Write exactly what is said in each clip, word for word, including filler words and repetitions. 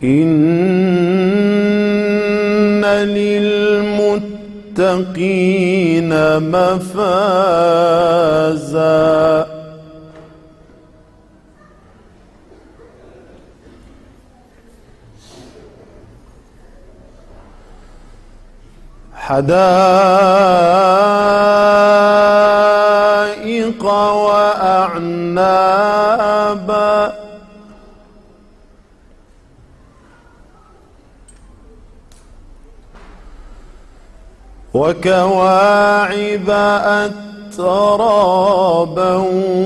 إن للمتقين مفازا حدائق وأعنابا وكواعب أترابا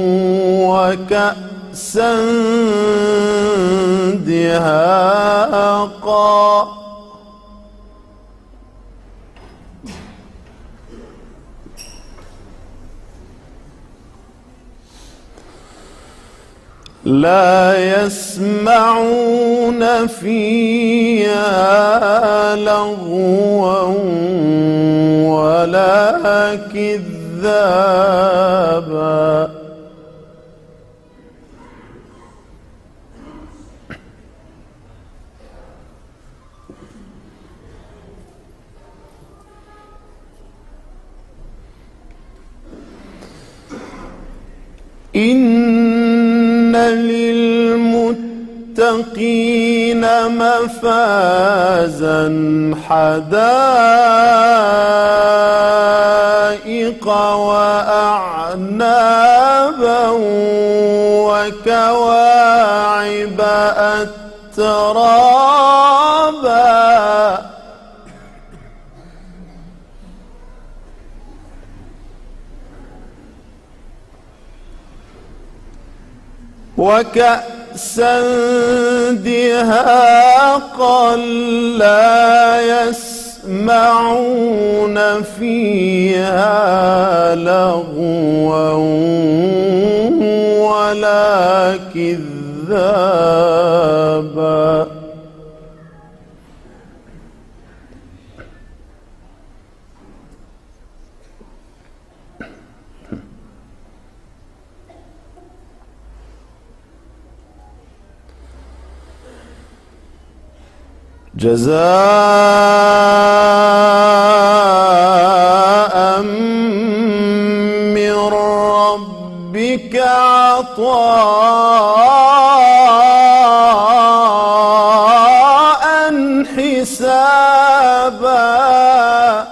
وكأسا دهاقا لا يسمعون فيها لغوا ولا كذابا إن للمتقين مفازا حدائق وأعنابا وكواعب أترابا وكأسا دهاقا لا يسمعون فيها لغوا ولا كذابا جزاء من ربك عطاء حسابا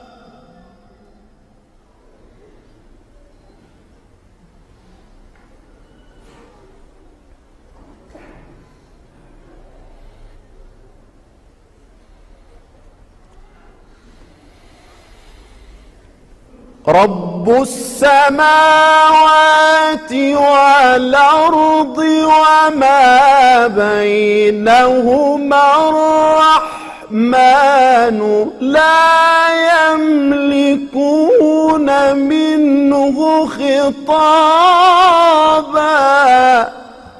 رب السماوات والأرض وما بينهما الرحمن لا يملكون منه خطابا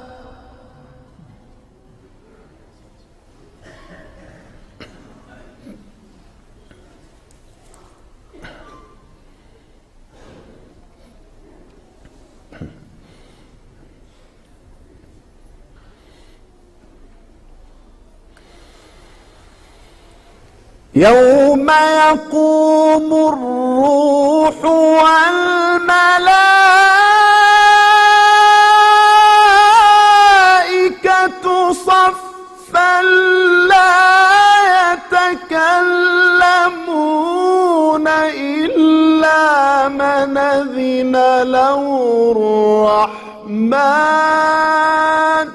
يوم يقوم الروح والملائكة صفا لا يتكلمون إلا من أذن له الرحمن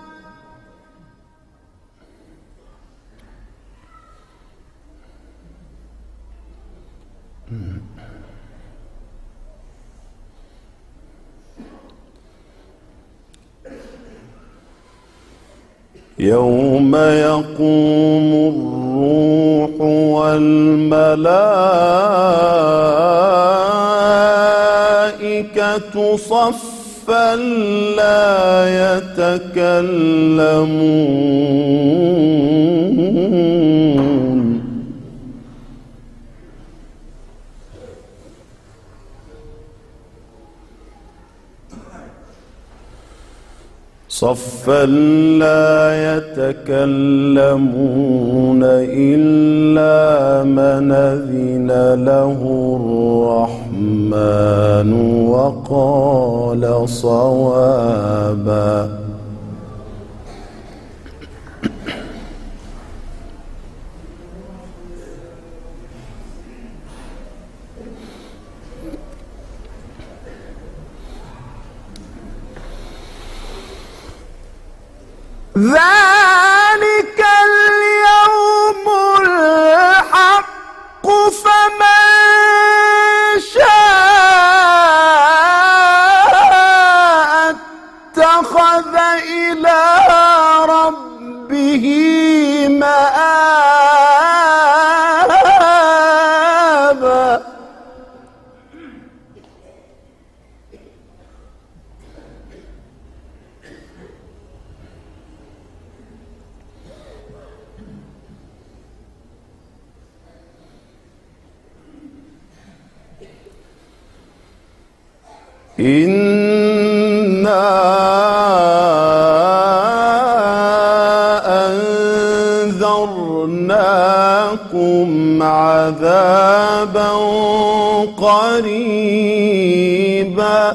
يوم يقوم الروح والملائكة صفا لا يتكلمون صفا لا يتكلمون إلا من أذن له الرحمن وقال صوابا. ذلك اليوم الحق فمن شاء اتخذ إلى ربه مآبا. إنا أنذرناكم عذابا قريبا.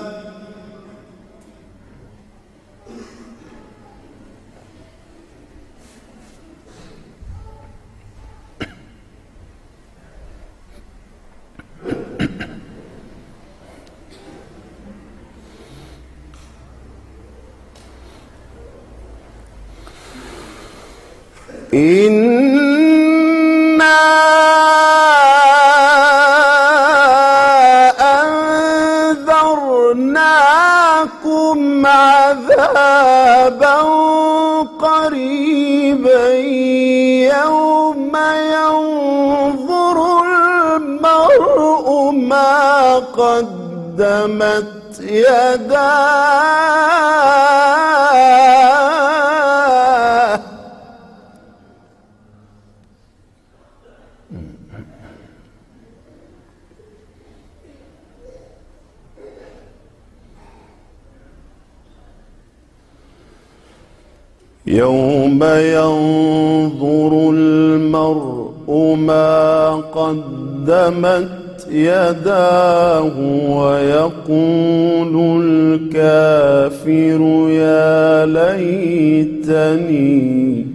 إنا أنذرناكم عذابا قريبا يوم ينظر المرء ما قدمت يداه. يوم ينظر المرء ما قدمت يداه ويقول الكافر يا ليتني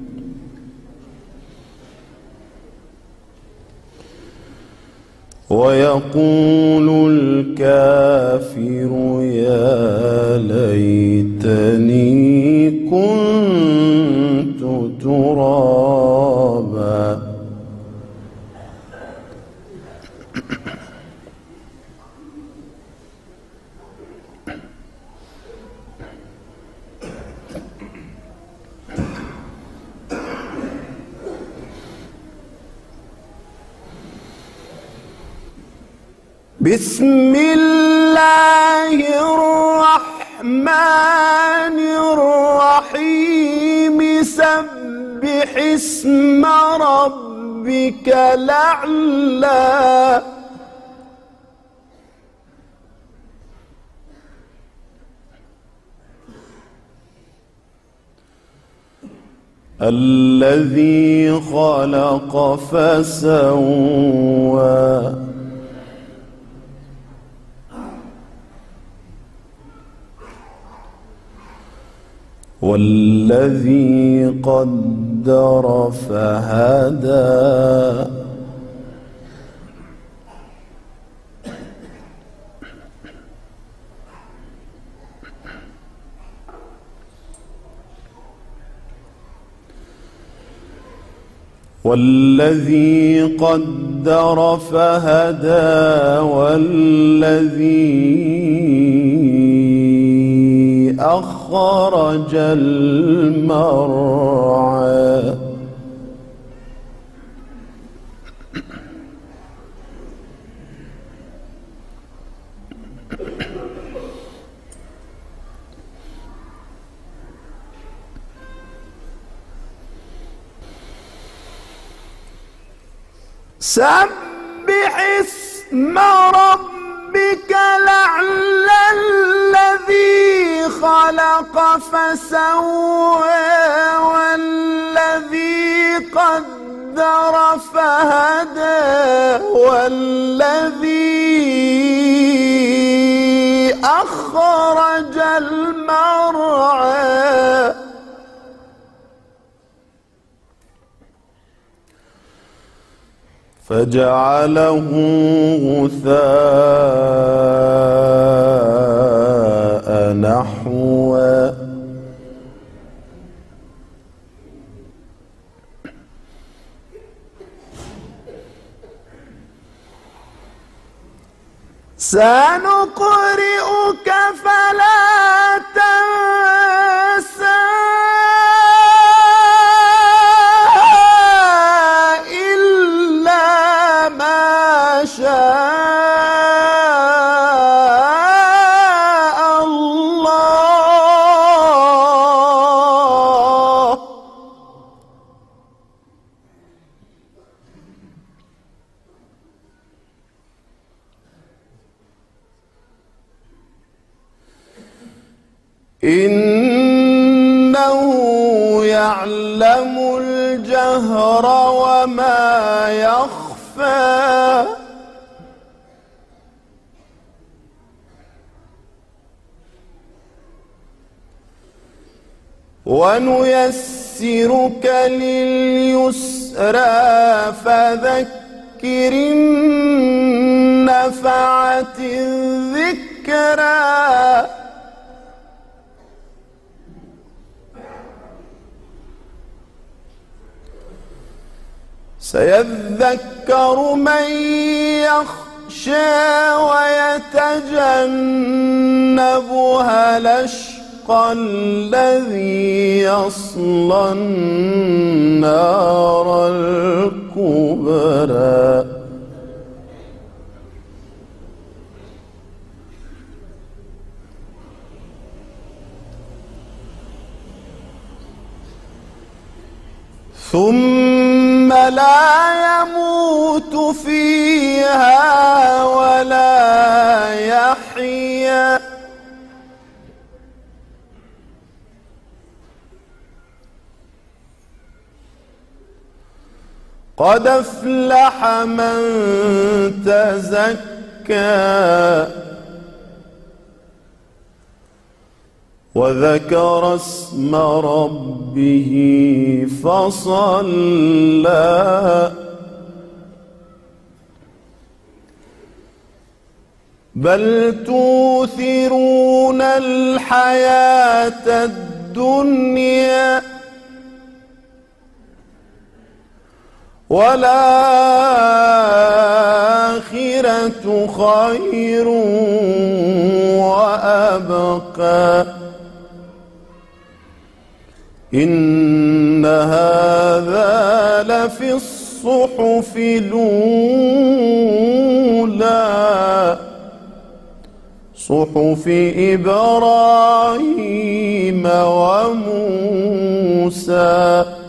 ويقول الكافر يا ليتني كنت ترابا. بسم الله الرحمن الرحيم سبح اسم ربك الأعلى. الذي خلق فسوى والذي قدر فهدى والذي قدر فهدى والذي أخرج المرعى سبح اسم ربك الأعلى الذي خلق فسوى والذي قدر فهدى والذي أخرج المرعى فجعله غثاء نحوا سنقرئك فلا تنسى إلا ما شاء الله إنه يعلم الجهر وما يخفى ونيسرك لليسرى فذكر إن نفعت الذكرى سيذكر من يخشى ويتجنبها الأشقى الذي يصلى النار الكبرى ثم لا يموت فيها ولا يحيا قد أفلح من تزكى وذكر اسم ربه فصلى بل توثرون الحياة الدنيا والآخرة خير وأبقى إن هذا لفي الصحف الأولى صحف إبراهيم وموسى